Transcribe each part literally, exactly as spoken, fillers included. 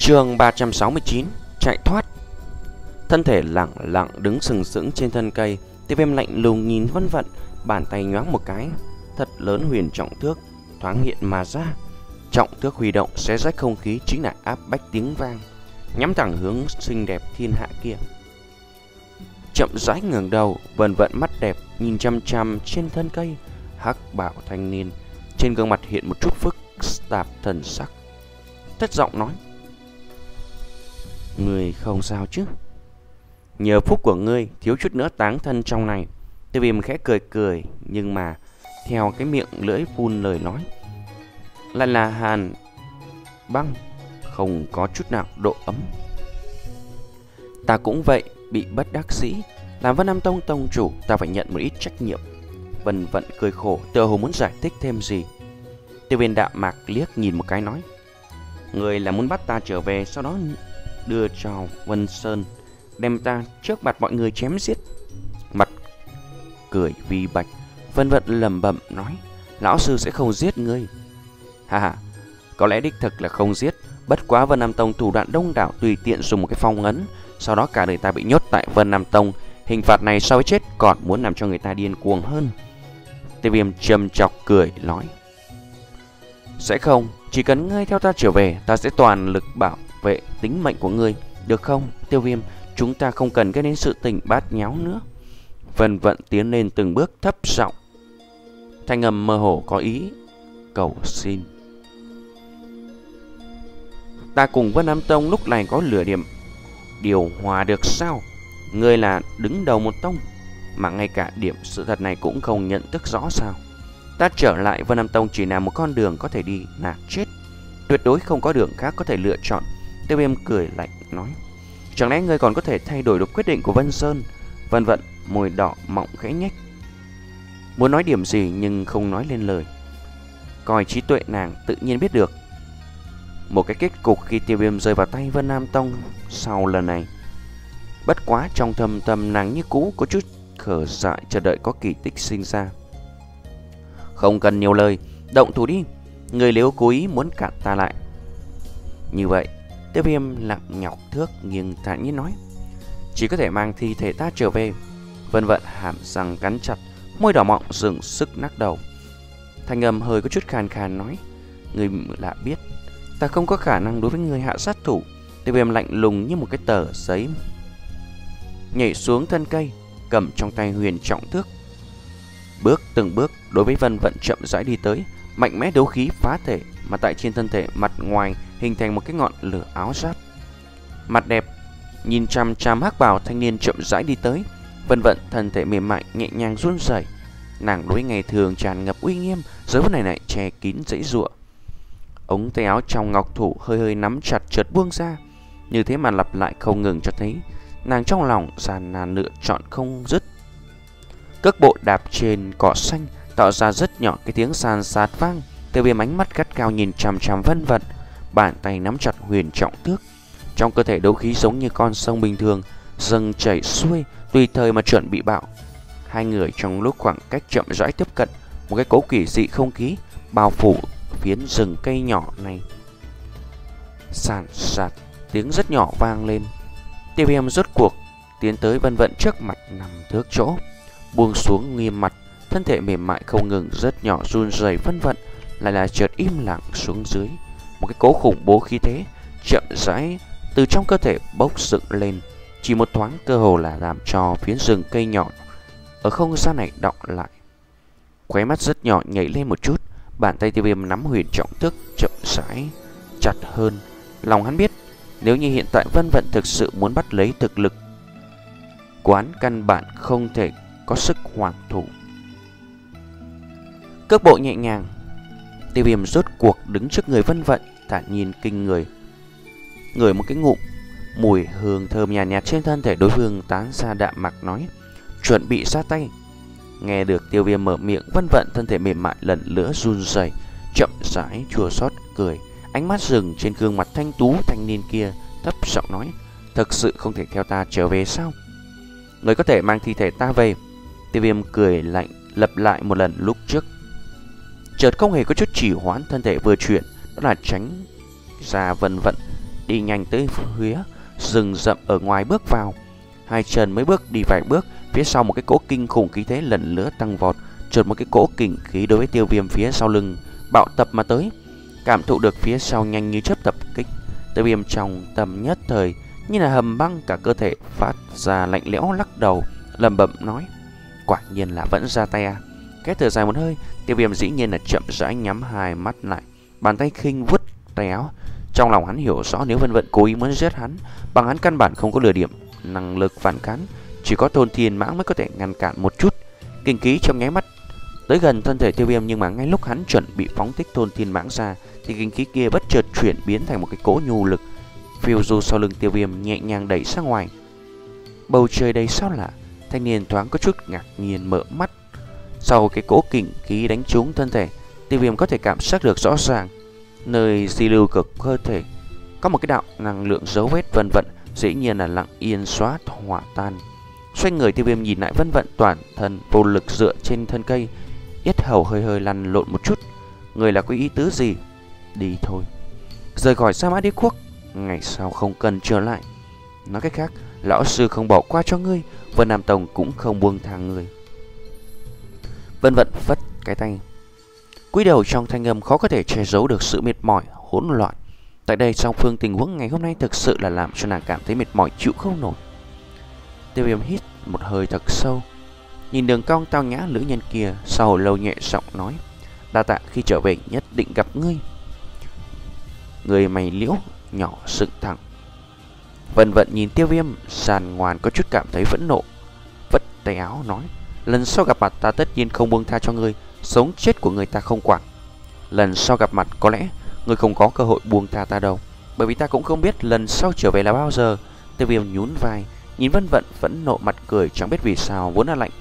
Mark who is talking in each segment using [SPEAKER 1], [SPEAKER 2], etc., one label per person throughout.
[SPEAKER 1] Chương ba trăm sáu mươi chín. Chạy thoát. Thân thể lặng lặng đứng sừng sững trên thân cây. Tiêu Viêm lạnh lùng nhìn Vân Vận, bàn tay nhoáng một cái, thật lớn huyền trọng thước thoáng hiện mà ra. Trọng thước huy động xé rách không khí, chính là áp bách tiếng vang, nhắm thẳng hướng xinh đẹp thiên hạ kia. Chậm rãi ngẩng đầu, Vân Vận mắt đẹp nhìn chăm chăm trên thân cây. Hắc bảo thanh niên trên gương mặt hiện một chút phức tạp thần sắc, thất giọng nói: "Người không sao chứ? Nhờ phúc của ngươi, thiếu chút nữa táng thân trong này." Tiêu Viêm khẽ cười cười, nhưng mà theo cái miệng lưỡi phun lời nói lại là hàn băng, không có chút nào độ ấm. "Ta cũng vậy, bị bất đắc dĩ. Làm Vân Nam Tông tông chủ, ta phải nhận một ít trách nhiệm." Vân Vận cười khổ, tựa hồ muốn giải thích thêm gì. Tiêu Viêm đạm mạc liếc nhìn một cái nói: "Người là muốn bắt ta trở về, sau đó đưa cho Vân Sơn, đem ta trước mặt mọi người chém giết?" Mặt cười vi bạch, Vân Vận lẩm bẩm nói: "Lão sư sẽ không giết ngươi." "Ha ha, có lẽ đích thực là không giết, bất quá Vân Nam Tông thủ đoạn đông đảo, tùy tiện dùng một cái phong ấn, sau đó cả đời ta bị nhốt tại Vân Nam Tông. Hình phạt này so với chết còn muốn làm cho người ta điên cuồng hơn." Tiêu Viêm châm chọc cười nói: "Sẽ không, chỉ cần ngươi theo ta trở về, ta sẽ toàn lực bảo vệ tính mệnh của ngươi, được không? Tiêu Viêm, chúng ta không cần gây nên sự tình bát nháo nữa." Vân Vận tiến lên từng bước, thấp giọng, thanh âm mơ hồ có ý cầu xin: "Ta cùng Vân Nam Tông lúc này có lửa điểm điều hòa được sao? Ngươi là đứng đầu một tông mà ngay cả điểm sự thật này cũng không nhận thức rõ sao? Ta trở lại Vân Nam Tông chỉ là một con đường có thể đi là chết, tuyệt đối không có đường khác có thể lựa chọn." Tiêu Viêm cười lạnh nói: "Chẳng lẽ ngươi còn có thể thay đổi được quyết định của Vân Sơn?" Vân Vận môi đỏ mọng khẽ nhếch, muốn nói điểm gì nhưng không nói lên lời. Coi trí tuệ nàng tự nhiên biết được một cái kết cục khi Tiêu Viêm rơi vào tay Vân Nam Tông sau lần này. Bất quá trong thâm tâm nàng như cũ có chút khờ dại, chờ đợi có kỳ tích sinh ra. "Không cần nhiều lời, động thủ đi. Người nếu cố ý muốn cản ta lại như vậy." Tiêu Viêm lặng nhọc thước nghiêng thản nhiên nói: "Chỉ có thể mang thi thể ta trở về." Vân Vận hàm răng cắn chặt, môi đỏ mọng dừng sức nắc đầu, thanh âm hơi có chút khàn khàn nói: "Người lạ biết, ta không có khả năng đối với người hạ sát thủ." Tiêu Viêm lạnh lùng như một cái tờ giấy, nhảy xuống thân cây, cầm trong tay huyền trọng thước, bước từng bước đối với Vân Vận chậm rãi đi tới, mạnh mẽ đấu khí phá thể, mà tại trên thân thể mặt ngoài hình thành một cái ngọn lửa áo giáp. Mặt đẹp nhìn chằm chằm hắc bào thanh niên chậm rãi đi tới. Vân Vận thân thể mềm mại nhẹ nhàng run rẩy, nàng đối ngày thường tràn ngập uy nghiêm, giờ phút này lại che kín dãy giụa. Ống tay áo trong ngọc thủ hơi hơi nắm chặt chợt buông ra, như thế mà lặp lại không ngừng, cho thấy nàng trong lòng gian nan lựa chọn không dứt. Cước bộ đạp trên cỏ xanh tạo ra rất nhỏ cái tiếng san sát vang. Tiêu Viêm ánh mắt gắt cao nhìn chằm chằm Vân Vận, bàn tay nắm chặt huyền trọng thước, trong cơ thể đấu khí giống như con sông bình thường dâng chảy xuôi, tùy thời mà chuẩn bị bạo. Hai người trong lúc khoảng cách chậm rãi tiếp cận, một cái cấu kỳ dị không khí bao phủ phiến rừng cây nhỏ này. Sàn sạt tiếng rất nhỏ vang lên. Tiêu Viêm rốt cuộc tiến tới Vân Vận trước mặt nằm thước chỗ, buông xuống nghiêm mặt, thân thể mềm mại không ngừng rất nhỏ run rẩy. Vân Vận lại là chợt im lặng xuống dưới, một cái cố khủng bố khí thế chậm rãi từ trong cơ thể bốc dựng lên, chỉ một thoáng cơ hồ là làm cho phiến rừng cây nhỏ ở không gian này đọng lại. Khóe mắt rất nhỏ nhảy lên một chút, bàn tay Tiêu Viêm nắm huyền trọng thước chậm rãi chặt hơn. Lòng hắn biết, nếu như hiện tại Vân Vận thực sự muốn bắt lấy thực lực quán, căn bản không thể có sức hoàn thủ. Cước bộ nhẹ nhàng, Tiêu Viêm rốt cuộc đứng trước người Vân Vận, thản nhiên kinh người, ngửi một cái ngụm mùi hương thơm nhàn nhạt, nhạt trên thân thể đối phương tán ra, đạm mạc nói: "Chuẩn bị ra tay." Nghe được Tiêu Viêm mở miệng, Vân Vận thân thể mềm mại lần nữa run rẩy, chậm rãi chua xót cười, ánh mắt dừng trên gương mặt thanh tú thanh niên kia, thấp giọng nói: "Thực sự không thể theo ta trở về sao? Người có thể mang thi thể ta về." Tiêu Viêm cười lạnh lặp lại một lần lúc trước, chợt không hề có chút chỉ hoãn, thân thể vừa chuyển, đó là tránh ra Vân Vận đi nhanh tới phía rừng rậm ở ngoài bước vào. Hai chân mới bước đi vài bước, phía sau một cái cỗ kinh khủng khí thế lần nữa tăng vọt, chợt một cái cỗ kình khí đối với Tiêu Viêm phía sau lưng bạo tập mà tới. Cảm thụ được phía sau nhanh như chớp tập kích, Tiêu Viêm trong tầm nhất thời như là hầm băng, cả cơ thể phát ra lạnh lẽo, lắc đầu lẩm bẩm nói: quả nhiên là vẫn ra tay à. Cái thở dài một hơi, Tiêu Viêm dĩ nhiên là chậm rãi nhắm hai mắt lại, bàn tay khinh vuốt tay áo. Trong lòng hắn hiểu rõ nếu Vân Vận cố ý muốn giết hắn, bằng hắn căn bản không có lừa điểm năng lực phản kháng, chỉ có Thôn Thiên Mãng mới có thể ngăn cản một chút. Kinh khí trong nháy mắt tới gần thân thể Tiêu Viêm, nhưng mà ngay lúc hắn chuẩn bị phóng thích Thôn Thiên Mãng ra thì kinh khí kia bất chợt chuyển biến thành một cái cỗ nhu lực, phiêu du sau lưng Tiêu Viêm nhẹ nhàng đẩy sang ngoài. Bầu trời đây sao lạ, thanh niên thoáng có chút ngạc nhiên mở mắt. Sau cái cỗ kinh khí đánh trúng thân thể, Tiêu Viêm có thể cảm giác được rõ ràng nơi di lưu cực cơ thể có một cái đạo năng lượng dấu vết. Vân Vận dĩ nhiên là lặng yên xóa hỏa tan. Xoay người, Tiêu Viêm nhìn lại Vân Vận toàn thân vô lực dựa trên thân cây, yết hầu hơi hơi lăn lộn một chút. Người là có ý tứ gì? Đi thôi, rời khỏi Sa Mã Đế Quốc, ngày sau không cần trở lại. Nói cách khác, lão sư không bỏ qua cho ngươi, Vân Nam Tông cũng không buông tha ngươi. Vân Vận phất cái tay, cúi đầu trong thanh âm khó có thể che giấu được sự mệt mỏi hỗn loạn. Tại đây song phương tình huống ngày hôm nay thực sự là làm cho nàng cảm thấy mệt mỏi chịu không nổi. Tiêu Viêm hít một hơi thật sâu, nhìn đường cong tao nhã nữ nhân kia, sau hồi lâu nhẹ giọng nói: đa tạ, khi trở về nhất định gặp ngươi. Người mày liễu nhỏ dựng thẳng. Vân Vận nhìn Tiêu Viêm sàn ngoan có chút cảm thấy phẫn nộ, vất tay áo nói: lần sau gặp mặt ta tất nhiên không buông tha cho ngươi, sống chết của người ta không quản. Lần sau gặp mặt có lẽ ngươi không có cơ hội buông tha ta đâu, bởi vì ta cũng không biết lần sau trở về là bao giờ. Tiêu Viêm nhún vai, nhìn Vân Vận phẫn nộ mặt cười, chẳng biết vì sao vốn là lạnh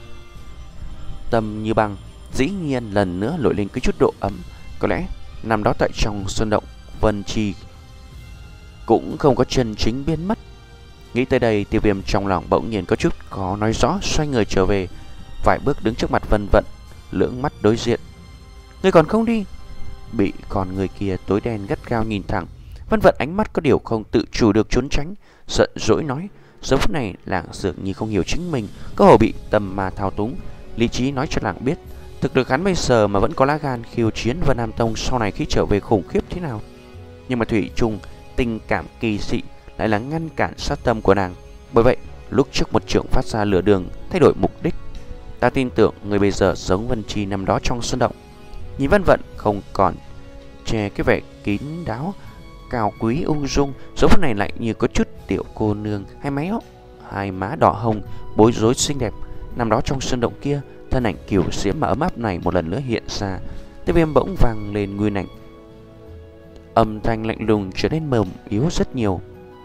[SPEAKER 1] tâm như băng, dĩ nhiên lần nữa nổi lên cái chút độ ấm. Có lẽ năm đó tại trong sơn động, Vân Chi cũng không có chân chính biến mất. Nghĩ tới đây, Tiêu Viêm trong lòng bỗng nhiên có chút khó nói rõ, xoay người trở về vài bước đứng trước mặt Vân Vận, lưỡng mắt đối diện. Ngươi còn không đi? Bị con người kia tối đen gắt gao nhìn thẳng, Vân Vận ánh mắt có điều không tự chủ được trốn tránh, giận dỗi nói: giờ phút này làng dường như không hiểu chính mình, có hồ bị tầm ma thao túng. Lý trí nói cho làng biết, thực lực hắn bây giờ mà vẫn có lá gan khiêu chiến Vân Nam Tông sau này khi trở về khủng khiếp thế nào. Nhưng mà thủy chung tình cảm kỳ dị lại là ngăn cản sát tâm của nàng. Bởi vậy lúc trước một trưởng phát ra lửa đường, thay đổi mục đích. Ta tin tưởng người bây giờ giống Vân Chi năm đó trong sơn động. Nhìn Vân Vận không còn che cái vẻ kín đáo cao quý ung dung, số phút này lại như có chút tiểu cô nương, hai méo hai má đỏ hồng, bối rối xinh đẹp. Năm đó trong sơn động kia, thân ảnh kiều diễm mà ấm áp này một lần nữa hiện ra. Tiêu Viêm bỗng vang lên nguyên ảnh, âm thanh lạnh lùng trở nên mềm yếu rất nhiều.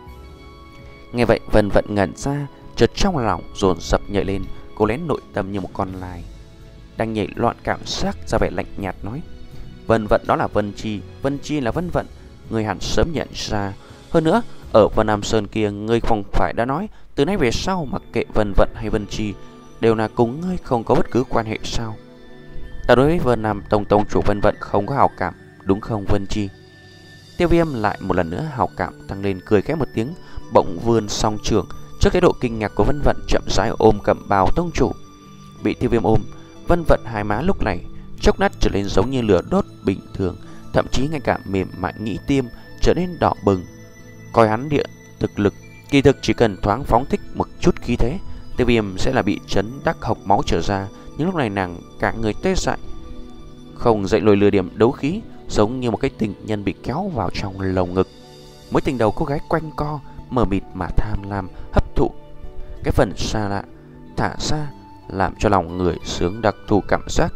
[SPEAKER 1] Nghe vậy Vân Vận ngẩn ra, chợt trong lòng dồn dập nhảy lên, cô lén nội tâm như một con lai đang nhảy loạn, cảm giác ra vẻ lạnh nhạt nói: Vân Vận đó là Vân Chi, Vân Chi là Vân Vận, người hẳn sớm nhận ra. Hơn nữa, ở Vân Nam Sơn kia, ngươi không phải đã nói từ nay về sau mặc kệ Vân Vận hay Vân Chi đều là cùng ngươi, không có bất cứ quan hệ sao? Ta đối với Vân Nam Tông tông chủ Vân Vận không có hảo cảm, đúng không Vân Chi? Tiêu Viêm lại một lần nữa hảo cảm tăng lên, cười khẽ một tiếng, bỗng vươn song trường, trước thái độ kinh ngạc của Vân Vận chậm rãi ôm cẩm bào tông chủ. Bị Tiêu Viêm ôm, Vân Vận hai má lúc này chốc lát trở lên giống như lửa đốt bình thường, thậm chí ngay cả mềm mại nhĩ tiêm trở nên đỏ bừng. Coi hắn địa thực lực, kỳ thực chỉ cần thoáng phóng thích một chút khí thế, Tiêu Viêm sẽ là bị chấn đắc hộc máu trở ra. Nhưng lúc này nàng cả người tê dại, không dậy nổi lừa điểm đấu khí, giống như một cái tình nhân bị kéo vào trong lồng ngực. Mối tình đầu cô gái quanh co, mờ mịt mà tham lam, hấp thụ cái phần xa lạ thả ra, làm cho lòng người sướng đặc thù cảm giác.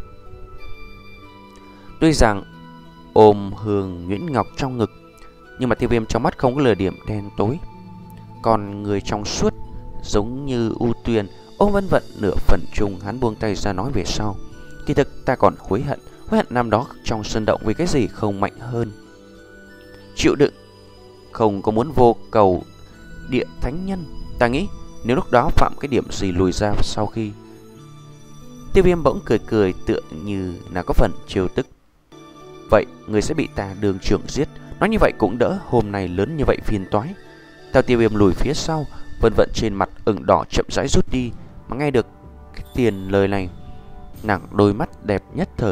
[SPEAKER 1] Tuy rằng ôm hương nhuyễn ngọc trong ngực, nhưng mà Tiêu Viêm trong mắt không có lừa điểm đen tối, còn người trong suốt giống như u tuyền ôm Vân Vận nửa phần chung. Hắn buông tay ra nói về sau: kỳ thực ta còn hối hận, hối hận năm đó trong sơn động vì cái gì không mạnh hơn, chịu đựng, không có muốn vô cầu địa thánh nhân. Ta nghĩ nếu lúc đó phạm cái điểm gì lùi ra sau khi. Tiêu Viêm bỗng cười cười tựa như là có phần trêu tức. Vậy người sẽ bị ta đường trưởng giết, Nói như vậy cũng đỡ, hôm nay lớn như vậy phiền toái. Theo Tiêu Viêm lùi phía sau, Vân Vận trên mặt ửng đỏ chậm rãi rút đi. Mà nghe được cái tiền lời này, nàng đôi mắt đẹp nhất thời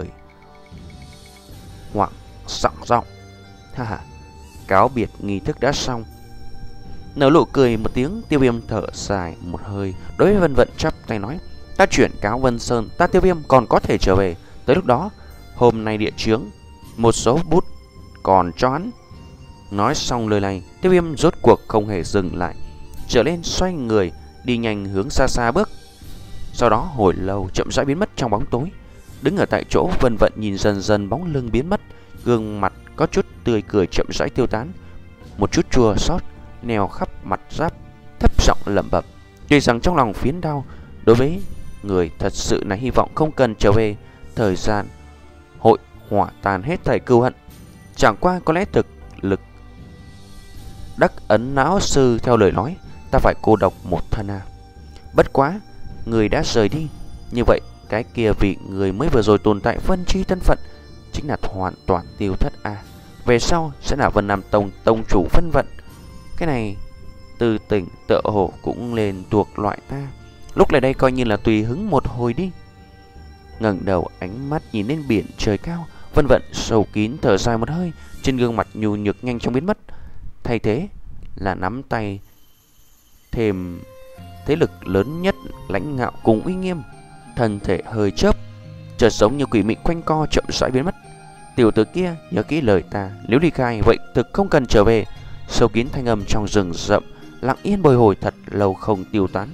[SPEAKER 1] hoảng sẵn giọng: ha ha, cáo biệt nghi thức đã xong. Nở nụ cười một tiếng, Tiêu Viêm thở dài một hơi, đối với Vân Vận chắp tay nói: ta chuyển cáo Vân Sơn, ta Tiêu Viêm còn có thể trở về. Tới lúc đó, hôm nay địa chướng một số bút còn cho hắn. Nói xong lời này, Tiêu Viêm rốt cuộc không hề dừng lại, trở lên xoay người đi nhanh hướng xa xa bước. Sau đó hồi lâu chậm rãi biến mất trong bóng tối. Đứng ở tại chỗ, Vân Vận nhìn dần dần bóng lưng biến mất, gương mặt có chút tươi cười chậm rãi tiêu tán, một chút chua xót neo khắp mặt giáp, thấp giọng lẩm bẩm. Tuy rằng trong lòng phiến đau, đối với người thật sự là hy vọng không cần trở về, thời gian hội hỏa tàn hết thảy cừu hận. Chẳng qua có lẽ thực lực đắc ấn não sư theo lời nói, ta phải cô độc một thân à. Bất quá, người đã rời đi, như vậy cái kia vị người mới vừa rồi tồn tại phân chi thân phận chính là hoàn toàn tiêu thất à. Về sau sẽ là Vân Nam Tông tông chủ Vân Vận. Cái này từ tỉnh tựa hồ cũng lên thuộc loại ta. Lúc này đây coi như là tùy hứng một hồi đi. Ngẩng đầu ánh mắt nhìn lên biển trời cao, Vân Vận sâu kín thở dài một hơi, trên gương mặt nhu nhược nhanh chóng biến mất, thay thế là nắm tay thêm thế lực lớn nhất lãnh ngạo cùng uy nghiêm. Thân thể hơi chớp, chợt giống như quỷ mị quanh co chậm rãi biến mất. Tiểu tử kia nhớ kỹ lời ta, nếu đi khai vậy thực không cần trở về. Sâu kín thanh âm trong rừng rậm lặng yên bồi hồi thật lâu không tiêu tán.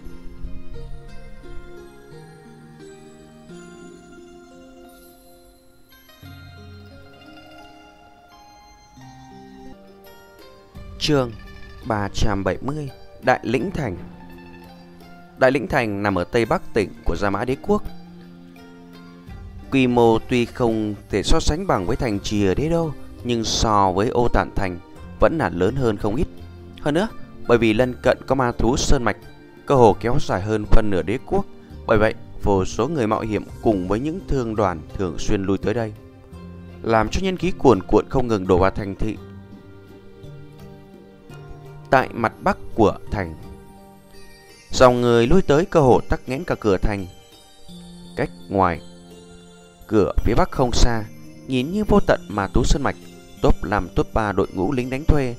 [SPEAKER 1] Chương ba trăm bảy mươi: Đại Lĩnh Thành. Đại Lĩnh Thành nằm ở tây bắc tỉnh của Gia Mã Đế Quốc. Quy mô tuy không thể so sánh bằng với thành Trì ở Đế Đô, nhưng so với Ô Tản Thành vẫn là lớn hơn không ít. Hơn nữa, bởi vì lân cận có ma thú sơn mạch, cơ hồ kéo dài hơn phân nửa đế quốc. Bởi vậy, vô số người mạo hiểm cùng với những thương đoàn thường xuyên lui tới đây, làm cho nhân khí cuồn cuộn không ngừng đổ vào thành thị. Tại mặt bắc của thành, dòng người lui tới cơ hồ tắc nghẽn cả cửa thành. Cách ngoài cửa phía bắc không xa, nhìn như vô tận mà thú sơn mạch, top làm top ba đội ngũ lính đánh thuê,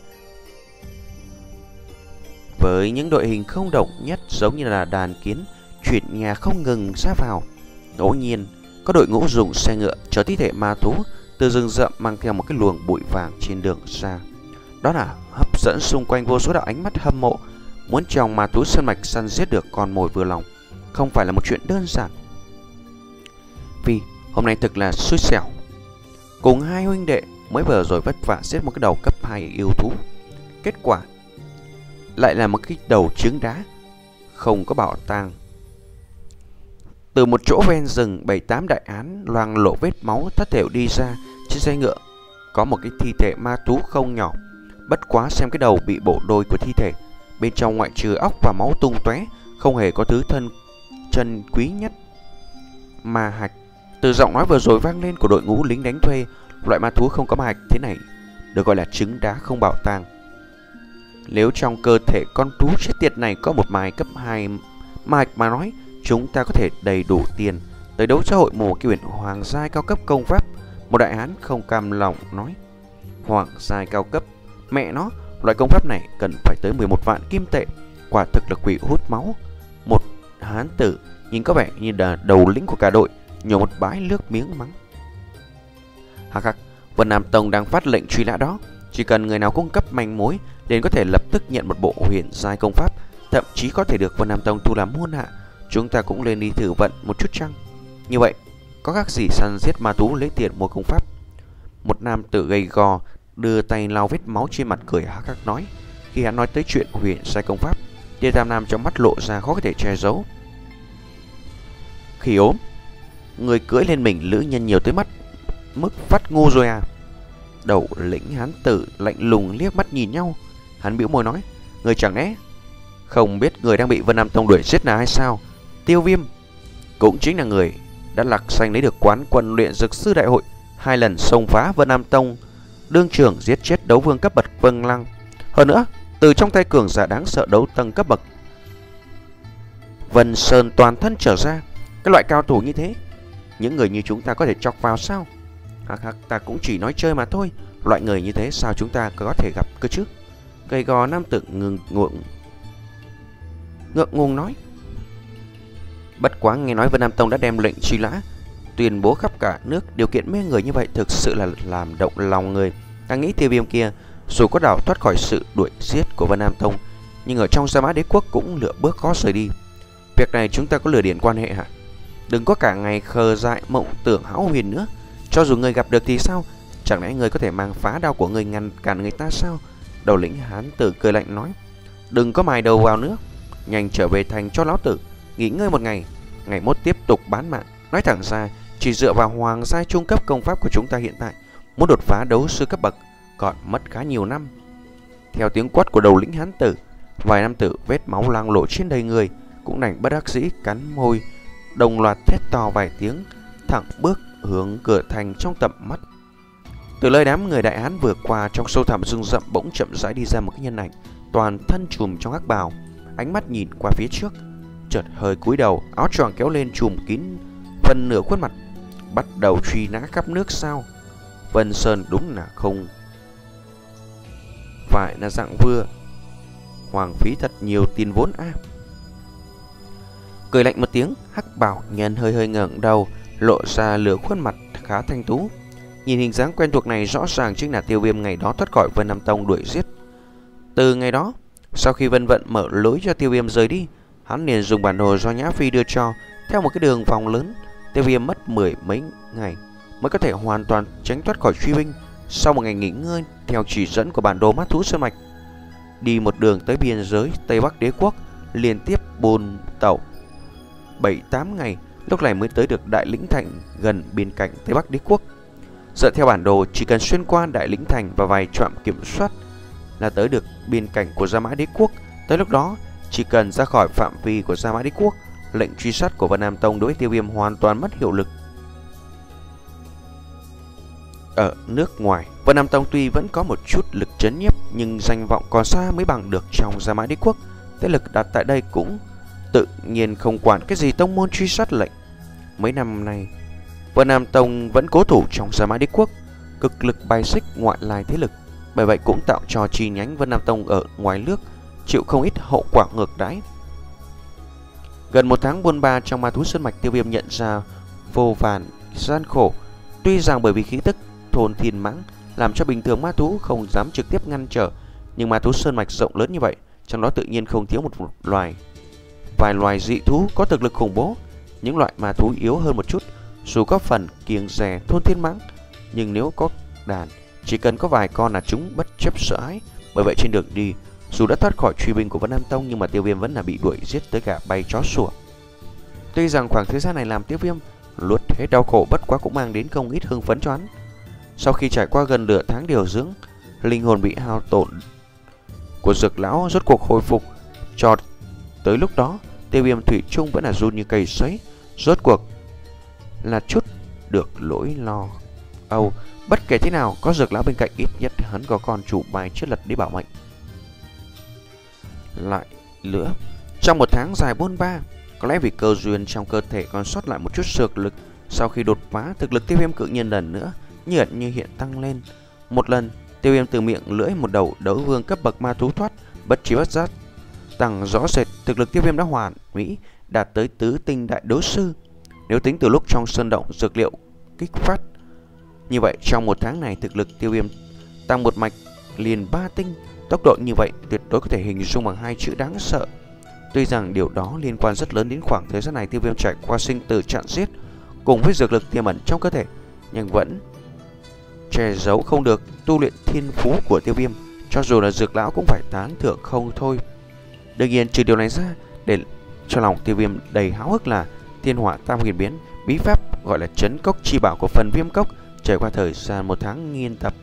[SPEAKER 1] với những đội hình không đồng nhất giống như là đàn kiến chuyển nhà không ngừng ra vào. Ngẫu nhiên có đội ngũ dùng xe ngựa chở thi thể ma thú từ rừng rậm mang theo một cái luồng bụi vàng trên đường xa. Đó là hấp dẫn xung quanh vô số đạo ánh mắt hâm mộ, muốn trong ma thú sơn mạch săn giết được con mồi vừa lòng không phải là một chuyện đơn giản. Vì hôm nay thực là xui xẻo, cùng hai huynh đệ mới vừa rồi vất vả giết một cái đầu cấp hai yêu thú, kết quả lại là một cái đầu trứng đá không có bảo tàng. Từ một chỗ ven rừng, bảy tám đại án loang lộ vết máu thất thểu đi ra. Trên xe ngựa có một cái thi thể ma thú không nhỏ, bất quá xem cái đầu bị bổ đôi của thi thể, bên trong ngoại trừ óc và máu tung tóe, không hề có thứ thân chân quý nhất ma hạch. Từ giọng nói vừa rồi vang lên của đội ngũ lính đánh thuê, loại ma thú không có ma hạch thế này được gọi là trứng đá không bảo tàng. Nếu trong cơ thể con thú chết tiệt này có một mài cấp hai ma hạch mà nói, chúng ta có thể đầy đủ tiền tới đấu xã hội mùa cái huyền hoàng giai cao cấp công pháp. Một đại hán không cam lòng nói: Hoàng giai cao cấp, mẹ nó, loại công pháp này cần phải tới mười một vạn kim tệ, quả thực là quỷ hút máu. Một hán tử nhìn có vẻ như là đầu lĩnh của cả đội, nhổ một bãi nước miếng mắng: Hắc hắc, Vân Nam Tông đang phát lệnh truy nã đó, chỉ cần người nào cung cấp manh mối liền có thể lập tức nhận một bộ huyền giai công pháp, thậm chí có thể được Vân Nam Tông thu làm môn hạ. Chúng ta cũng lên đi thử vận một chút chăng? Như vậy có khác gì săn giết ma thú lấy tiền mua công pháp? Một nam tử gầy gò đưa tay lau vết máu trên mặt, cười hắc hắc nói. Khi hắn nói tới chuyện huyền giai công pháp, tia tam nam trong mắt lộ ra khó có thể che giấu. Khi ốm, người cưỡi lên mình lữ nhân nhiều tới mắt mức phát ngu rồi à? Đầu lĩnh hán tử lạnh lùng liếc mắt nhìn nhau. Hắn bĩu môi nói: Người chẳng lẽ không biết người đang bị Vân Nam Tông đuổi giết là hay sao? Tiêu Viêm cũng chính là người đã lặc xanh lấy được quán quân luyện dược sư đại hội, hai lần xông phá Vân Nam Tông đương trường giết chết đấu vương cấp bậc Vân Lăng. Hơn nữa, từ trong tay cường giả đáng sợ đấu tầng cấp bậc Vân Sơn toàn thân trở ra. Cái loại cao thủ như thế, những người như chúng ta có thể chọc vào sao? Hắc hắc, ta cũng chỉ nói chơi mà thôi. Loại người như thế sao chúng ta có thể gặp cơ chứ? Gầy gò nam tử ngừng ngượng ngượng ngùng nói. Bất quá nghe nói Vân Nam Tông đã đem lệnh truy nã tuyên bố khắp cả nước, điều kiện mê người như vậy thực sự là làm động lòng người. Ta nghĩ Tiêu Viêm kia dù có đào thoát khỏi sự đuổi giết của Vân Nam Tông, nhưng ở trong Gia Mã Đế Quốc cũng lựa bước khó rời đi. Việc này chúng ta có lừa điện quan hệ hả? Đừng có cả ngày khờ dại mộng tưởng hão huyền nữa. Cho dù người gặp được thì sao? Chẳng lẽ người có thể mang phá đao của người ngăn cản người ta sao? Đầu lĩnh hán tử cười lạnh nói. Đừng có mài đầu vào nữa, nhanh trở về thành cho lão tử nghỉ ngơi một ngày, ngày mốt tiếp tục bán mạng. Nói thẳng ra, chỉ dựa vào hoàng giai trung cấp công pháp của chúng ta hiện tại, muốn đột phá đấu sư cấp bậc còn mất khá nhiều năm. Theo tiếng quát của đầu lĩnh hán tử, vài nam tử vết máu loang lổ trên đầy người cũng đành bất đắc dĩ cắn môi, đồng loạt thét to vài tiếng, thẳng bước hướng cửa thành trong tầm mắt. Từ nơi đám người đại hán vừa qua, trong sâu thẳm rừng rậm bỗng chậm rãi đi ra một cái nhân ảnh, toàn thân trùm trong hắc bào, ánh mắt nhìn qua phía trước, chợt hơi cúi đầu, áo choàng kéo lên trùm kín phần nửa khuôn mặt. Bắt đầu truy nã khắp nước sao? Vân Sơn đúng là không phải là dạng vừa, hoàng phí thật nhiều tiền vốn a. À. Cười lạnh một tiếng, hắc bào nhân hơi hơi ngẩng đầu, lộ ra lửa khuôn mặt khá thanh tú. Nhìn hình dáng quen thuộc này, rõ ràng chính là Tiêu Viêm ngày đó thoát khỏi Vân Nam Tông đuổi giết. Từ ngày đó, sau khi Vân Vận mở lối cho Tiêu Viêm rời đi, hắn liền dùng bản đồ do Nhã Phi đưa cho, theo một cái đường vòng lớn. Tiêu Viêm mất mười mấy ngày mới có thể hoàn toàn tránh thoát khỏi truy binh. Sau một ngày nghỉ ngơi, theo chỉ dẫn của bản đồ Mát Thú Sơn Mạch, đi một đường tới biên giới Tây Bắc Đế Quốc, liên tiếp buôn tàu bảy tám ngày, lúc này mới tới được Đại Lĩnh Thành gần biên cảnh Tây Bắc Đế Quốc. Dựa theo bản đồ, chỉ cần xuyên qua Đại Lĩnh Thành và vài trạm kiểm soát là tới được biên cảnh của Gia Mã Đế Quốc. Tới lúc đó, chỉ cần ra khỏi phạm vi của Gia Mã Đế Quốc, lệnh truy sát của Vân Nam Tông đối với Tiêu Viêm hoàn toàn mất hiệu lực. Ở nước ngoài, Vân Nam Tông tuy vẫn có một chút lực trấn nhiếp, nhưng danh vọng còn xa mới bằng được trong Gia Mã Đế Quốc. Thế lực đặt tại đây cũng tự nhiên không quản cái gì tông môn truy sát lệnh. Mấy năm nay, Vân Nam Tông vẫn cố thủ trong Gia Mã Đế Quốc, cực lực bài xích ngoại lai thế lực. Bởi vậy cũng tạo cho chi nhánh Vân Nam Tông ở ngoài nước chịu không ít hậu quả ngược đãi. Gần một tháng buôn ba trong Ma Thú Sơn Mạch, Tiêu Viêm nhận ra vô vàn gian khổ. Tuy rằng bởi vì khí tức thôn thiên mãng làm cho bình thường ma thú không dám trực tiếp ngăn trở, nhưng Ma Thú Sơn Mạch rộng lớn như vậy, trong đó tự nhiên không thiếu một loài vài loài dị thú có thực lực khủng bố. Những loại ma thú yếu hơn một chút, dù có phần kiêng dè thôn thiên mãng, nhưng nếu có đàn, chỉ cần có vài con là chúng bất chấp sợ hãi. Bởi vậy trên đường đi, dù đã thoát khỏi truy binh của Vân Nam Tông, nhưng mà Tiêu Viêm vẫn là bị đuổi giết tới cả bay chó sủa. Tuy rằng khoảng thời gian này làm Tiêu Viêm luốt hết đau khổ, bất quá cũng mang đến không ít hưng phấn cho hắn. Sau khi trải qua gần nửa tháng điều dưỡng, linh hồn bị hao tổn của Dược lão rốt cuộc hồi phục. Cho tới lúc đó, Tiêu Viêm thủy chung vẫn là run như cây sấy, rốt cuộc là chút được lỗi lo âu. Bất kể thế nào, có Dược lão bên cạnh, ít nhất hắn có con chủ bài chết lật để bảo mệnh. Lại nữa, trong một tháng dài bôn ba, có lẽ vì cơ duyên trong cơ thể còn sót lại một chút dược lực, sau khi đột phá, thực lực Tiêu Viêm cự nhiên lần nữa như ẩn như hiện tăng lên. Một lần, Tiêu Viêm từ miệng lưỡi một đầu đấu vương cấp bậc ma thú thoát, bất trí bất giác tăng rõ rệt. Thực lực Tiêu Viêm đã hoàn mỹ, đạt tới tứ tinh đại đấu sư. Nếu tính từ lúc trong sơn động dược liệu kích phát, như vậy trong một tháng này thực lực Tiêu Viêm tăng một mạch liền ba tinh. Tốc độ như vậy tuyệt đối có thể hình dung bằng hai chữ đáng sợ. Tuy rằng điều đó liên quan rất lớn đến khoảng thời gian này Tiêu Viêm trải qua sinh tử chặn giết, cùng với dược lực tiềm ẩn trong cơ thể, nhưng vẫn che giấu không được tu luyện thiên phú của Tiêu Viêm. Cho dù là Dược lão cũng phải tán thưởng không thôi. Đương nhiên trừ điều này ra, để cho lòng Tiêu Viêm đầy háo hức là Thiên Hỏa Tam Huyền Biến, bí pháp gọi là Trấn Cốc Chi Bảo của phần Viêm Cốc. Trải qua thời gian một tháng nghiên tập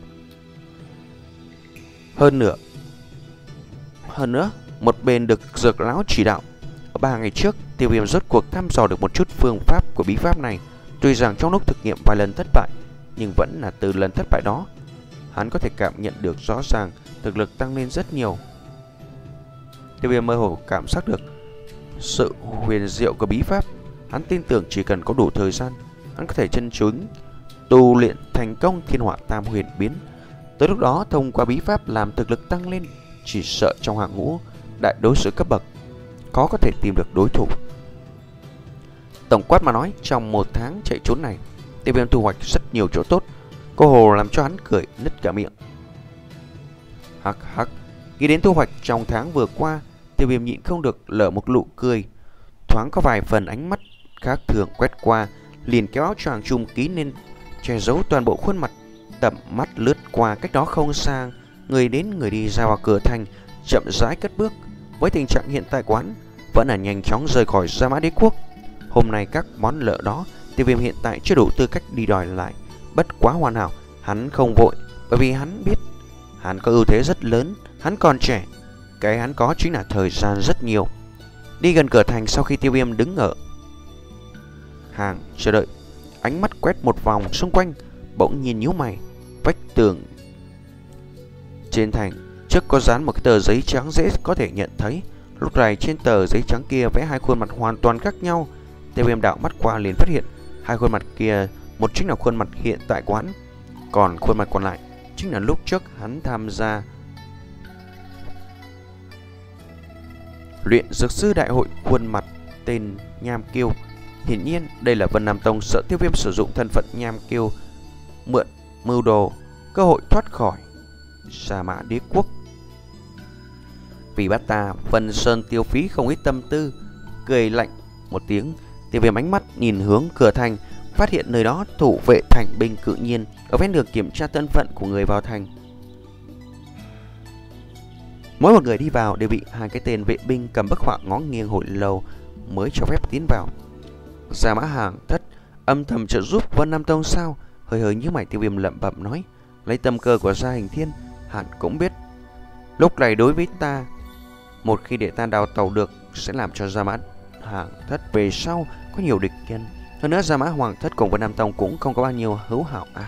[SPEAKER 1] hơn nữa hơn nữa một bên được Dược lão chỉ đạo. Ở ba ngày trước, Tiêu Viêm rốt cuộc thăm dò được một chút phương pháp của bí pháp này. Tuy rằng trong lúc thực nghiệm vài lần thất bại, nhưng vẫn là từ lần thất bại đó, hắn có thể cảm nhận được rõ ràng thực lực tăng lên rất nhiều. Tiêu Viêm mơ hồ cảm giác được sự huyền diệu của bí pháp. Hắn tin tưởng chỉ cần có đủ thời gian, hắn có thể chân chính tu luyện thành công Thiên Hỏa Tam Huyền Biến. Tới lúc đó, thông qua bí pháp làm thực lực tăng lên, chỉ sợ trong hàng ngũ đại đối xử cấp bậc khó có thể tìm được đối thủ. Tổng quát mà nói, trong một tháng chạy trốn này, Tiêu Viêm thu hoạch rất nhiều chỗ tốt, cô hồ làm cho hắn cười nứt cả miệng. Hắc hắc, nghĩ đến thu hoạch trong tháng vừa qua, Tiêu Viêm nhịn không được lở một nụ cười. Thoáng có vài phần ánh mắt khác thường quét qua, liền kéo áo choàng trùm kín nên che giấu toàn bộ khuôn mặt. Tầm mắt lướt qua cách đó không xa, người đến người đi ra vào cửa thành, chậm rãi cất bước. Với tình trạng hiện tại quán, vẫn là nhanh chóng rời khỏi Gia Mã Đế Quốc. Hôm nay các món nợ đó, Tiêu Viêm hiện tại chưa đủ tư cách đi đòi lại. Bất quá hoàn hảo, hắn không vội, bởi vì hắn biết hắn có ưu thế rất lớn, hắn còn trẻ. Cái hắn có chính là thời gian rất nhiều. Đi gần cửa thành, sau khi Tiêu Viêm đứng ở hàng chờ đợi, ánh mắt quét một vòng xung quanh, bỗng nhìn nhíu mày. Vách tường trên thành trước có dán một cái tờ giấy trắng dễ có thể nhận thấy. Lúc này trên tờ giấy trắng kia vẽ hai khuôn mặt hoàn toàn khác nhau. Tiêu Viêm đảo mắt qua liền phát hiện hai khuôn mặt kia, một chính là khuôn mặt hiện tại của hắn, còn khuôn mặt còn lại chính là lúc trước hắn tham gia luyện dược sư đại hội, khuôn mặt tên Nham Kiêu. Hiển nhiên đây là Vân Nam Tông sợ Tiêu Viêm sử dụng thân phận Nham Kiêu mượn mưu đồ cơ hội thoát khỏi Sa Mã Đế Quốc. Vì bắt ta, Vân Sơn tiêu phí không ít tâm tư. Cười lạnh một tiếng, Tiêu Viêm ánh mắt nhìn hướng cửa thành, phát hiện nơi đó thủ vệ thành binh cự nhiên ở ven đường kiểm tra thân phận của người vào thành. Mỗi một người đi vào đều bị hai cái tên vệ binh cầm bức họa ngó nghiêng hồi lâu mới cho phép tiến vào. Gia Mã Hàng Thất âm thầm trợ giúp Vân Nam Tông sao? Hơi hơi như mày, Tiêu Viêm lẩm bẩm nói, lấy tâm cơ của Gia Hình Thiên, hắn cũng biết lúc này đối với ta, một khi để ta đào tàu được sẽ làm cho Gia Mã Hàng Thất về sau có nhiều địch nhân. Hơn nữa Gia Mã Hoàng Thất cùng Vân Nam Tông cũng không có bao nhiêu hữu hảo à.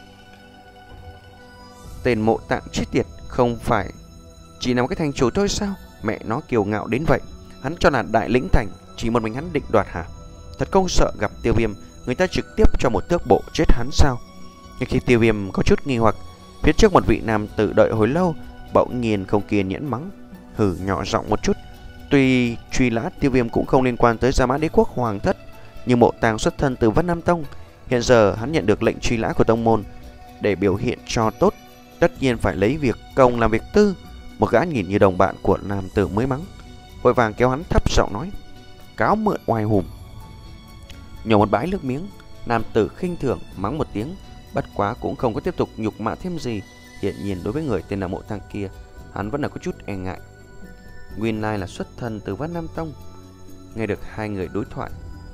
[SPEAKER 1] Tên Mộ Tạng chết tiệt, không phải chỉ là một cái thành chủ thôi sao? Mẹ nó kiêu ngạo đến vậy, hắn cho là đại lĩnh thành chỉ một mình hắn định đoạt hả? Thật không sợ gặp Tiêu Viêm, người ta trực tiếp cho một tước bộ chết hắn sao? Nhưng khi Tiêu Viêm có chút nghi hoặc, phía trước một vị nam tử đợi hồi lâu bỗng nhiên không kiên nhẫn mắng, hừ nhỏ giọng một chút. Tuy truy lã Tiêu Viêm cũng không liên quan tới Gia Mã Đế Quốc Hoàng Thất, nhưng Mộ Tàng xuất thân từ Vân Nam Tông, hiện giờ hắn nhận được lệnh truy lã của tông môn, để biểu hiện cho tốt, tất nhiên phải lấy việc công làm việc tư. Một gã nhìn như đồng bạn của nam tử mới mắng, vội vàng kéo hắn thấp giọng nói, cáo mượn oai hùng. Nhổ một bãi nước miếng, nam tử khinh thường mắng một tiếng, bất quá cũng không có tiếp tục nhục mạ thêm gì. Hiện nhiên đối với người tên là Mộ Tàng kia, hắn vẫn là có chút e ngại. Nguyên lai là xuất thân từ Vân Nam Tông. Nghe được hai người đối thoại,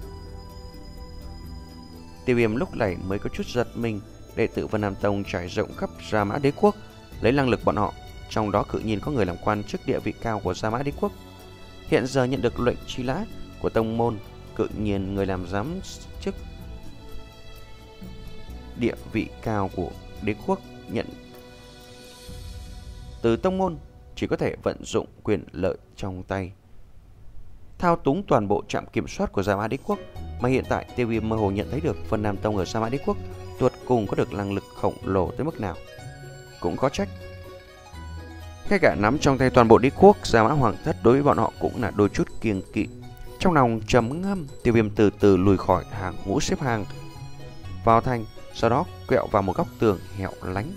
[SPEAKER 1] Tiêu Viêm lúc này mới có chút giật mình. Đệ tử Vân Nam Tông trải rộng khắp Gia Mã Đế Quốc, lấy năng lực bọn họ, trong đó cự nhiên có người làm quan chức địa vị cao của Gia Mã Đế Quốc. Hiện giờ nhận được lệnh truy lã của tông môn, cự nhiên người làm giám chức địa vị cao của đế quốc nhận từ tông môn chỉ có thể vận dụng quyền lợi trong tay, thao túng toàn bộ trạm kiểm soát của Gia Mã Đế Quốc. Mà hiện tại Tiêu Viêm mơ hồ nhận thấy được Vân Nam Tông ở Gia Mã Đế Quốc tuột cùng có được năng lực khổng lồ tới mức nào. Cũng có trách, ngay cả nắm trong tay toàn bộ đế quốc Gia Mã Hoàng Thất đối với bọn họ cũng là đôi chút kiêng kỵ. Trong lòng trầm ngâm, Tiêu Viêm từ từ lùi khỏi hàng ngũ xếp hàng vào thành, sau đó quẹo vào một góc tường hẻo lánh.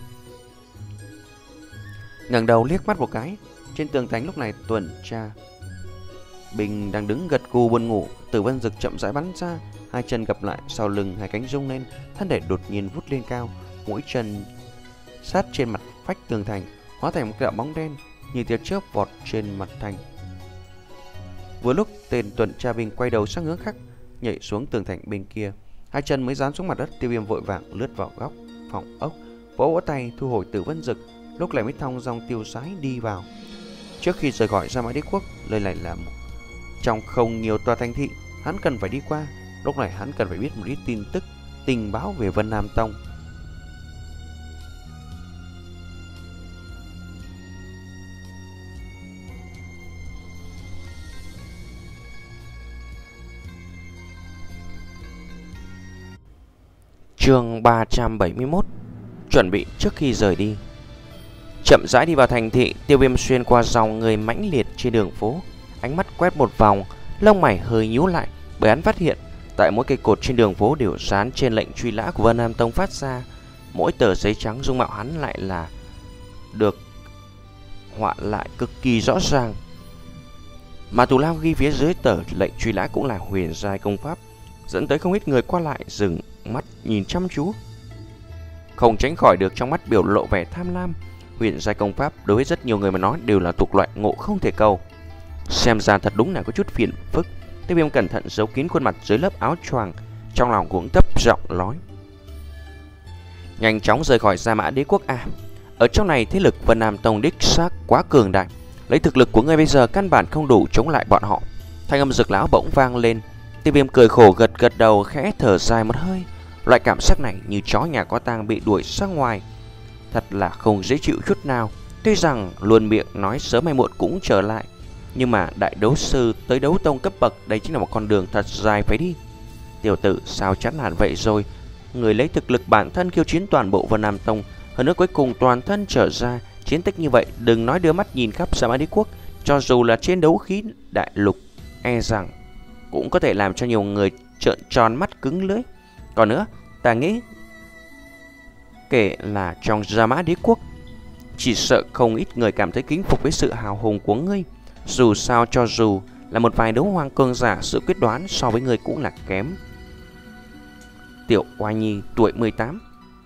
[SPEAKER 1] Ngẩng đầu liếc mắt một cái, trên tường thành lúc này tuần tra binh đang đứng gật gù buồn ngủ. Tử Vân Dực chậm rãi bắn ra, hai chân gập lại sau lưng, hai cánh rung lên, thân thể đột nhiên vút lên cao, mũi chân sát trên mặt vách tường thành, hóa thành một cái đạo bóng đen như tia chớp vọt trên mặt thành. Vừa lúc tên tuần tra binh quay đầu sang hướng khác, nhảy xuống tường thành bên kia, hai chân mới dán xuống mặt đất. Tiêu Viêm vội vàng lướt vào góc phòng ốc, vỗ vỗ tay thu hồi Tử Vân Dực, lúc này mới thong dong tiêu sái đi vào. Trước khi rời khỏi Gia Mã Đế Quốc, nơi này là một trong không nhiều tòa thành thị hắn cần phải đi qua. Lúc này hắn cần phải biết một ít tin tức tình báo về Vân Nam Tông. Chương ba trăm bảy mươi mốt. Chuẩn bị trước khi rời đi. Chậm rãi đi vào thành thị, Tiêu Viêm xuyên qua dòng người mãnh liệt trên đường phố, ánh mắt quét một vòng, lông mày hơi nhíu lại, bởi hắn phát hiện tại mỗi cây cột trên đường phố đều dán trên lệnh truy nã của Vân Nam Tông phát ra. Mỗi tờ giấy trắng dung mạo hắn lại là được họa lại cực kỳ rõ ràng, mà Tù Lam ghi phía dưới tờ lệnh truy nã cũng là huyền giai công pháp, dẫn tới không ít người qua lại dừng mắt nhìn chăm chú, không tránh khỏi được trong mắt biểu lộ vẻ tham lam. Huyền giai công pháp đối với rất nhiều người mà nói đều là thuộc loại ngộ không thể cầu. Xem ra thật đúng là có chút phiền phức. Tiêu Viêm cẩn thận giấu kín khuôn mặt dưới lớp áo choàng, trong lòng cũng thấp giọng nói: nhanh chóng rời khỏi Gia Mã Đế quốc a. À, ở trong này thế lực Vân Nam Tông đích xác quá cường đại, lấy thực lực của ngươi bây giờ căn bản không đủ chống lại bọn họ. Thanh âm Dược lão bỗng vang lên. Tiêu Viêm cười khổ gật gật đầu, khẽ thở dài một hơi. Loại cảm giác này như chó nhà có tang bị đuổi ra ngoài, thật là không dễ chịu chút nào. Tuy rằng luôn miệng nói sớm hay muộn cũng trở lại, nhưng mà đại đấu sư tới đấu tông cấp bậc, đây chính là một con đường thật dài phải đi. Tiểu tử sao chán nản vậy rồi? Người lấy thực lực bản thân khiêu chiến toàn bộ Vân Nam Tông, hơn nữa cuối cùng toàn thân trở ra, chiến tích như vậy đừng nói đưa mắt nhìn khắp Gia Mã Đế quốc, cho dù là trên đấu khí đại lục, e rằng cũng có thể làm cho nhiều người trợn tròn mắt cứng lưỡi. Còn nữa, ta nghĩ kể là trong Gia Mã Đế quốc, chỉ sợ không ít người cảm thấy kính phục với sự hào hùng của ngươi. Dù sao cho dù là một vài đấu hoàng cường giả, sự quyết đoán so với ngươi cũng là kém. Tiểu Oai Nhi tuổi mười tám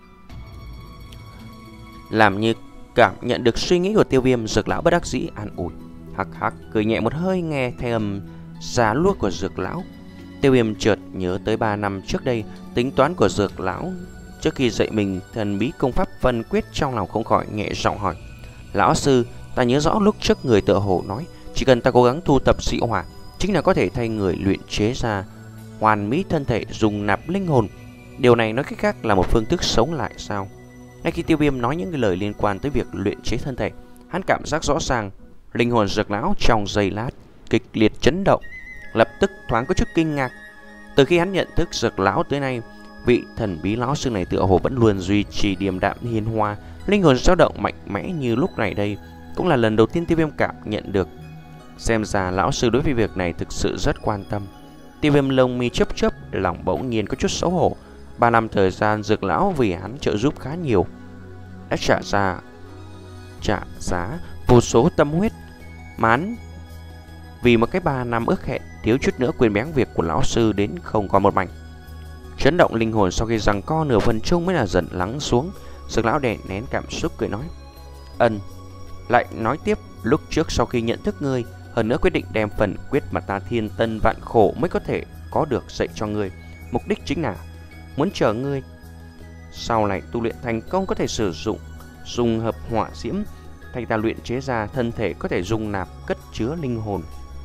[SPEAKER 1] làm như cảm nhận được suy nghĩ của Tiêu Viêm, Dược lão bất đắc dĩ an ủi, hắc hắc cười nhẹ một hơi. Nghe thanh âm giá luốc của Dược lão, Tiêu Viêm chợt nhớ tới ba năm trước đây tính toán của Dược lão trước khi dạy mình thần bí công pháp phân quyết, trong lòng không khỏi nhẹ giọng hỏi: lão sư, ta nhớ rõ lúc trước người tựa hồ nói chỉ cần ta cố gắng thu tập dị hỏa, chính là có thể thay người luyện chế ra hoàn mỹ thân thể dùng nạp linh hồn. Điều này nói cách khác là một phương thức sống lại sao? Ngay khi Tiêu Viêm nói những cái lời liên quan tới việc luyện chế thân thể, hắn cảm giác rõ ràng linh hồn Dược lão trong giây lát kịch liệt chấn động, lập tức thoáng có chút kinh ngạc. Từ khi hắn nhận thức Dược lão tới nay, vị thần bí lão sư này tựa hồ vẫn luôn duy trì điềm đạm hiền hòa, linh hồn dao động mạnh mẽ như lúc này đây cũng là lần đầu tiên Tiêu Viêm cảm nhận được. Xem ra lão sư đối với việc này thực sự rất quan tâm. Tiêu Viêm lông mi chớp chớp, lòng bỗng nhiên có chút xấu hổ. Ba năm thời gian Dược lão vì hắn trợ giúp khá nhiều, đã trả ra trả giá vô số tâm huyết, mà hắn vì một cái ba năm ước hẹn thiếu chút nữa quên bén việc của lão sư đến không còn một mảnh. Chấn động linh hồn sau khi giằng co nửa phần chung mới là dần lắng xuống. Dược lão đè nén cảm xúc cười nói: ân, lại nói tiếp, lúc trước sau khi nhận thức ngươi, hơn nữa quyết định đem phần quyết mà ta thiên tân vạn khổ mới có thể có được dạy cho ngươi, mục đích chính là muốn chờ ngươi sau này tu luyện thành công có thể sử dụng dùng hợp hỏa diễm thay ta luyện chế ra thân thể có thể dung nạp cất chứa linh hồn.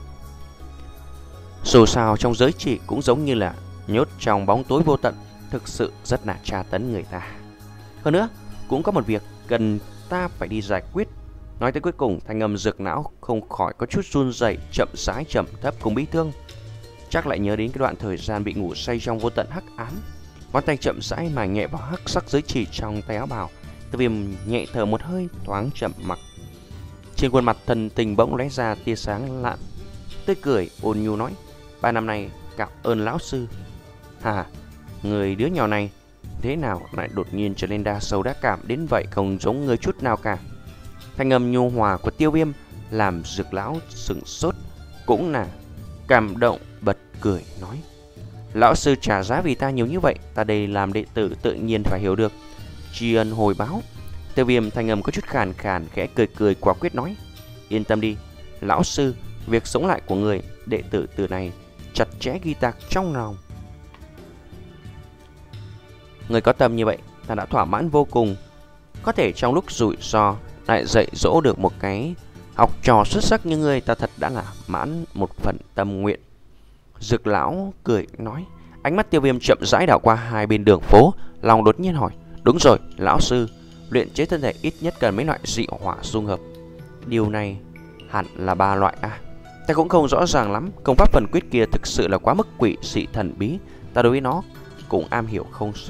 [SPEAKER 1] Dù sao trong giới chỉ cũng giống như là nhốt trong bóng tối vô tận, thực sự rất là tra tấn người ta. Hơn nữa cũng có một việc cần ta phải đi giải quyết. Nói tới cuối cùng, thanh âm Dược não không khỏi có chút run rẩy, chậm rãi trầm thấp cùng bi thương. Chắc lại nhớ đến cái đoạn thời gian bị ngủ say trong vô tận hắc ám. Ngón tay chậm rãi mài nhẹ vào hắc sắc giới chỉ trong tay áo bào. Tiêu Viêm nhẹ thở một hơi, thoáng chậm mặc. Trên khuôn mặt thần tình bỗng lóe ra tia sáng lạn, tươi cười ôn nhu nói: ba năm nay cảm ơn lão sư. Hà, người đứa nhỏ này thế nào lại đột nhiên trở nên đa sầu đa cảm đến vậy, không giống người chút nào cả. Thanh âm nhu hòa của Tiêu Viêm làm Dược lão sững sốt, cũng là cảm động bật cười nói: lão sư trả giá vì ta nhiều như vậy, ta đây làm đệ tử tự nhiên phải hiểu được tri ân hồi báo. Tiêu Viêm thanh âm có chút khàn khàn, khẽ cười cười quả quyết nói: yên tâm đi, lão sư, việc sống lại của người, đệ tử từ này chặt chẽ ghi tạc trong lòng. Người có tâm như vậy, ta đã thỏa mãn vô cùng. Có thể trong lúc rủi ro lại dạy dỗ được một cái học trò xuất sắc như ngươi, ta thật đã là mãn một phần tâm nguyện. Dược lão cười nói. Ánh mắt Tiêu Viêm chậm rãi đảo qua hai bên đường phố, lòng đột nhiên hỏi: đúng rồi, lão sư, luyện chế thân thể ít nhất cần mấy loại dị hỏa dung hợp. Điều này hẳn là ba loại à? Ta cũng không rõ ràng lắm. Công pháp phần quyết kia thực sự là quá mức quỷ dị thần bí, ta đối với nó cũng am hiểu không sâu.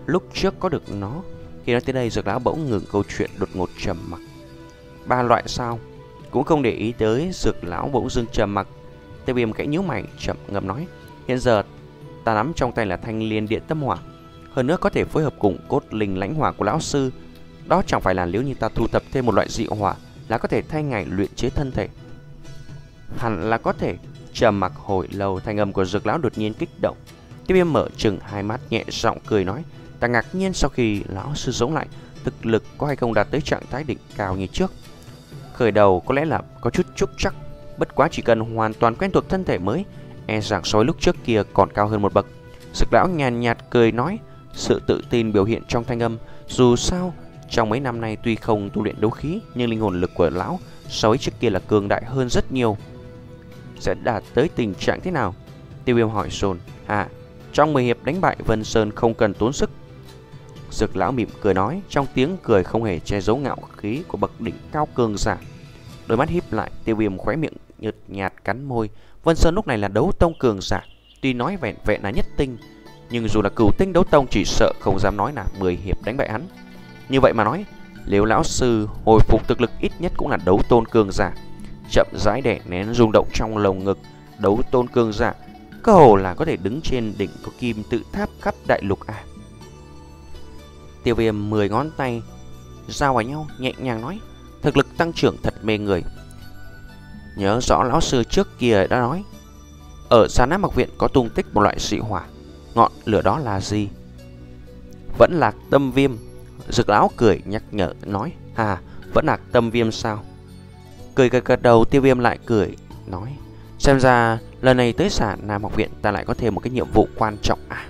[SPEAKER 1] lúc trước có được nó. Khi nói tới đây, Dược lão bỗng ngừng câu chuyện, đột ngột trầm mặc. Ba loại sao? Cũng không để ý tới Dược lão bỗng dưng trầm mặc, Tiêu Viêm khẽ nhíu mày, chậm ngâm nói: hiện giờ ta nắm trong tay là thanh liên điện tâm hỏa, hơn nữa có thể phối hợp cùng cốt linh lãnh hỏa của lão sư. Đó chẳng phải là nếu như ta thu thập thêm một loại dị hỏa là có thể thay ngài luyện chế thân thể? Hẳn là có thể. Trầm mặc hồi lâu, thanh âm của Dược lão đột nhiên kích động. Tiêu Viêm mở trừng hai mắt, nhẹ giọng cười nói: ta ngạc nhiên sau khi lão sư sống lại, thực lực có hay không đạt tới trạng thái đỉnh cao như trước. Khởi đầu có lẽ là có chút trúc chắc, bất quá chỉ cần hoàn toàn quen thuộc thân thể mới, e rằng so với lúc trước kia còn cao hơn một bậc. Dược lão nhàn nhạt cười nói, sự tự tin biểu hiện trong thanh âm. Dù sao, trong mấy năm nay tuy không tu luyện đấu khí, nhưng linh hồn lực của lão so với trước kia là cường đại hơn rất nhiều. Sẽ đạt tới tình trạng thế nào? Tiêu Viêm hỏi dồn. À, trong mười hiệp đánh bại Vân Sơn không cần tốn sức. Dược lão mỉm cười nói, trong tiếng cười không hề che giấu ngạo khí của bậc đỉnh cao cường giả. Đôi mắt híp lại, Tiêu Viêm khóe miệng nhợt nhạt cắn môi. Vân Sơn lúc này là đấu tông cường giả, tuy nói vẹn vẹn là nhất tinh, nhưng dù là cửu tinh đấu tông chỉ sợ không dám nói là mười hiệp đánh bại hắn. Như vậy mà nói, nếu lão sư hồi phục thực lực ít nhất cũng là đấu tôn cường giả. Chậm rãi đè nén rung động trong lồng ngực, đấu tôn cường giả cơ hồ là có thể đứng trên đỉnh của kim tự tháp khắp đại lục à. Tiêu Viêm mười ngón tay giao vào nhau, nhẹ nhàng nói, thực lực tăng trưởng thật mê người. Nhớ rõ lão sư trước kia đã nói, ở Sa Nam Học Viện có tung tích một loại dị hỏa, ngọn lửa đó là gì? Vẫn Lạc Tâm Viêm. Dược lão cười nhắc nhở nói, à, vẫn Lạc Tâm Viêm sao? Cười gật gật đầu, Tiêu Viêm lại cười nói, xem ra lần này tới Sa Nam Học Viện ta lại có thêm một cái nhiệm vụ quan trọng à.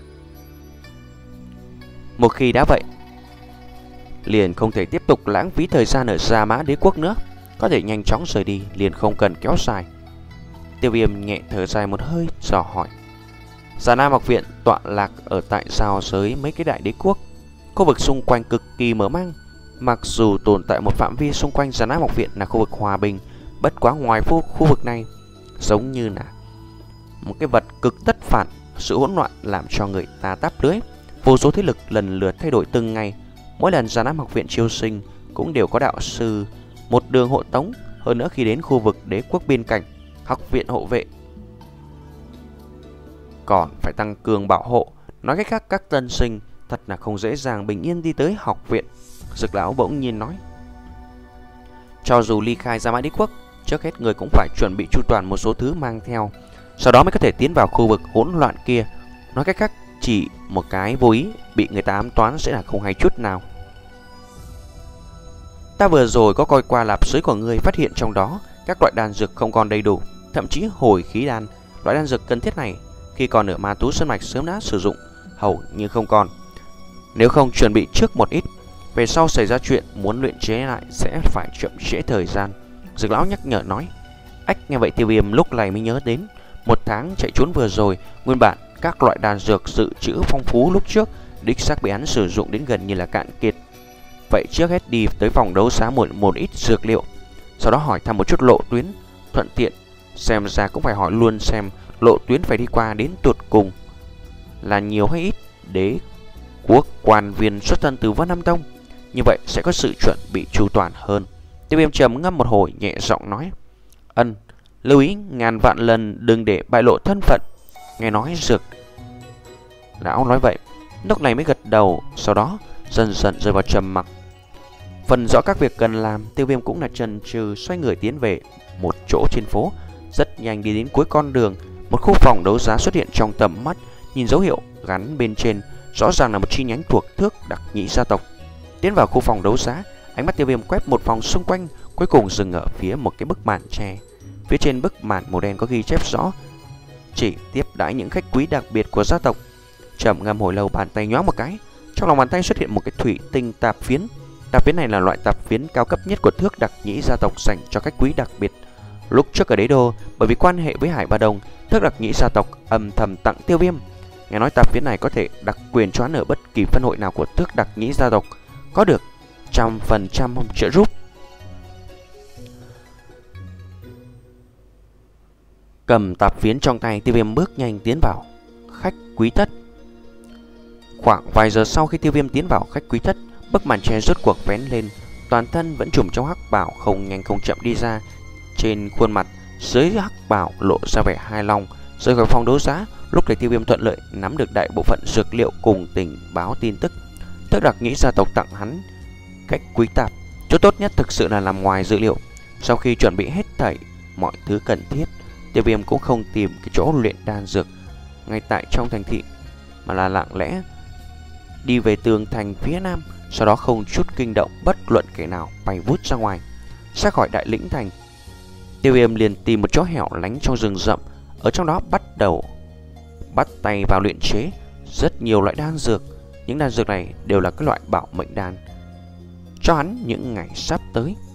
[SPEAKER 1] Một khi đã vậy, liền không thể tiếp tục lãng phí thời gian ở Gia Mã Đế Quốc nữa, có thể nhanh chóng rời đi, liền không cần kéo dài. Tiêu Viêm nhẹ thở dài một hơi, dò hỏi, Sa Nam Học Viện tọa lạc ở tại sao giới mấy cái đại đế quốc, khu vực xung quanh cực kỳ mở mang. Mặc dù tồn tại một phạm vi xung quanh Sa Nam Học Viện là khu vực hòa bình, bất quá ngoài khu, khu vực này giống như là một cái vật cực tất phản, sự hỗn loạn làm cho người ta táp lưới. Vô số thế lực lần lượt thay đổi từng ngày. Mỗi lần Sa Nam Học Viện chiêu sinh cũng đều có đạo sư một đường hộ tống. Hơn nữa khi đến khu vực đế quốc biên cảnh, học viện hộ vệ còn phải tăng cường bảo hộ. Nói cách khác, các tân sinh thật là không dễ dàng bình yên đi tới học viện. Dược lão bỗng nhiên nói, cho dù ly khai Gia Mã Đế Quốc, trước hết người cũng phải chuẩn bị chu toàn một số thứ mang theo, sau đó mới có thể tiến vào khu vực hỗn loạn kia. Nói cách khác, chỉ một cái vô ý bị người ta ám toán sẽ là không hay chút nào. Ta vừa rồi có coi qua lạp giới của ngươi, phát hiện trong đó các loại đan dược không còn đầy đủ, thậm chí hồi khí đan, loại đan dược cần thiết này khi còn ở Ma Tú Sơn Mạch sớm đã sử dụng hầu như không còn. Nếu không chuẩn bị trước một ít, về sau xảy ra chuyện muốn luyện chế lại sẽ phải chậm trễ thời gian. Dược lão nhắc nhở nói. Ách, nghe vậy Tiêu Viêm lúc này mới nhớ đến một tháng chạy trốn vừa rồi, nguyên bản các loại đan dược dự trữ phong phú lúc trước đích xác bị hắn sử dụng đến gần như là cạn kiệt. Vậy trước hết đi tới phòng đấu giá một, một ít dược liệu, sau đó hỏi thăm một chút lộ tuyến, thuận tiện xem ra cũng phải hỏi luôn xem lộ tuyến phải đi qua đến tụt cùng là nhiều hay ít. Đế quốc quan viên xuất thân từ Vân Nam Tông, như vậy sẽ có sự chuẩn bị chu toàn hơn. Tiêu Viêm trầm ngâm một hồi, nhẹ giọng nói, ân, lưu ý ngàn vạn lần đừng để bại lộ thân phận. Nghe nói Dược lão nói vậy, lúc này mới gật đầu, sau đó dần dần rơi vào trầm mặc. Phần rõ các việc cần làm, Tiêu Viêm cũng là chần chừ xoay người tiến về một chỗ trên phố. Rất nhanh đi đến cuối con đường, một khu phòng đấu giá xuất hiện trong tầm mắt. Nhìn dấu hiệu gắn bên trên, rõ ràng là một chi nhánh thuộc Thước Đặc Nhĩ gia tộc. Tiến vào khu phòng đấu giá, ánh mắt Tiêu Viêm quét một vòng xung quanh, cuối cùng dừng ở phía một cái bức màn tre. Phía trên bức màn màu đen có ghi chép rõ, chỉ tiếp đãi những khách quý đặc biệt của gia tộc. Trầm ngâm hồi lâu, bàn tay nhoáng một cái, trong lòng bàn tay xuất hiện một cái thủy tinh tạp phiến. Tạp phiến này là loại tạp phiến cao cấp nhất của Thước Đặc Nhĩ gia tộc, dành cho khách quý đặc biệt. Lúc trước ở đế đô, bởi vì quan hệ với Hải Ba Đông, Thước Đặc Nhĩ gia tộc âm thầm tặng Tiêu Viêm. Nghe nói tạp phiến này có thể đặc quyền cho hắn ở bất kỳ phân hội nào của Thước Đặc Nhĩ gia tộc, có được trăm phần trăm trợ giúp. Cầm tạp phiến trong tay, Tiêu Viêm bước nhanh tiến vào khách quý thất. Khoảng vài giờ sau khi Tiêu Viêm tiến vào khách quý thất, bức màn che rốt cuộc vén lên, toàn thân vẫn trùm trong hắc bào không nhanh không chậm đi ra. Trên khuôn mặt dưới hắc bào lộ ra vẻ hài lòng. Rời khỏi phòng đấu giá, lúc này Tiêu Viêm thuận lợi nắm được đại bộ phận dược liệu cùng tình báo tin tức. Tước Đặc Nhĩ gia tộc tặng hắn khách quý tạp, chỗ tốt nhất thực sự là nằm ngoài dữ liệu. Sau khi chuẩn bị hết thảy mọi thứ cần thiết, Tiêu Viêm cũng không tìm cái chỗ luyện đan dược ngay tại trong thành thị, mà là lặng lẽ đi về tường thành phía nam, sau đó không chút kinh động bất luận kẻ nào bay vút ra ngoài. Ra khỏi đại lĩnh thành, Tiêu Viêm liền tìm một chỗ hẻo lánh trong rừng rậm, ở trong đó bắt đầu bắt tay vào luyện chế rất nhiều loại đan dược. Những đan dược này đều là các loại bảo mệnh đan cho hắn những ngày sắp tới.